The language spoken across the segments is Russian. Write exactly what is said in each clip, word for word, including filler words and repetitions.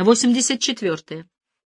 восемьдесят четвертое.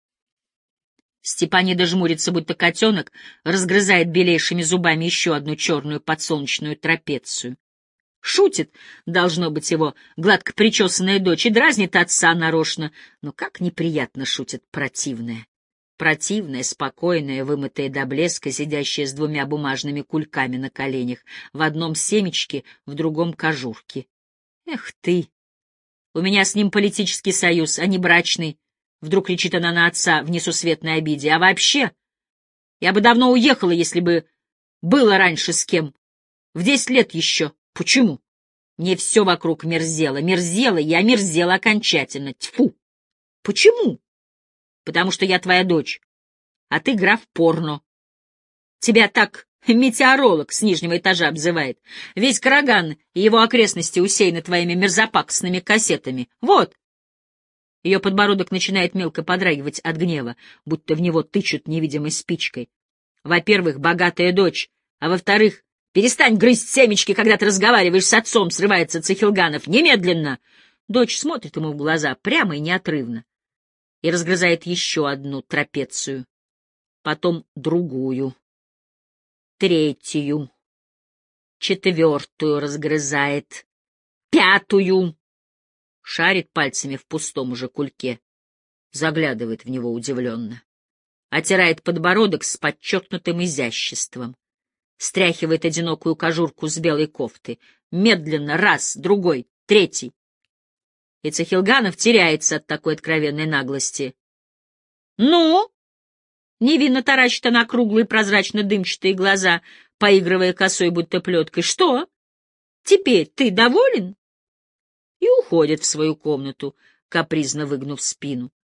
Степанида жмурится, будто котенок, разгрызает белейшими зубами еще одну черную подсолнечную трапецию. Шутит, должно быть, его гладко причесанная дочь, и дразнит отца нарочно, но как неприятно шутит противная. Противная, спокойная, вымытая до блеска, сидящая с двумя бумажными кульками на коленях, в одном семечке, в другом кожурке. Эх ты! У меня с ним политический союз, а не брачный. Вдруг кричит она на отца в несусветной обиде. А вообще, я бы давно уехала, если бы было раньше с кем. В десять лет еще. Почему? Мне все вокруг мерзело, мерзело, я мерзела окончательно. Тьфу! Почему? Потому что я твоя дочь, а ты граф порно. Тебя так метеоролог с нижнего этажа обзывает. Весь Караган и его окрестности усеяны твоими мерзопакостными кассетами. Вот! Ее подбородок начинает мелко подрагивать от гнева, будто в него тычут невидимой спичкой. Во-первых, богатая дочь, а во-вторых, перестань грызть семечки, когда ты разговариваешь с отцом, срывается Цихилганов. Немедленно! Дочь смотрит ему в глаза прямо и неотрывно и разгрызает еще одну трапецию, потом другую, третью, четвертую разгрызает, пятую. Шарит пальцами в пустом уже кульке, заглядывает в него удивленно, отирает подбородок с подчеркнутым изяществом, стряхивает одинокую кожурку с белой кофты, медленно, раз, другой, третий. И Цихилганов теряется от такой откровенной наглости. «Ну?» — невинно таращит она круглые прозрачно-дымчатые глаза, поигрывая косой, будто плеткой. «Что? Теперь ты доволен?» И уходит в свою комнату, капризно выгнув спину.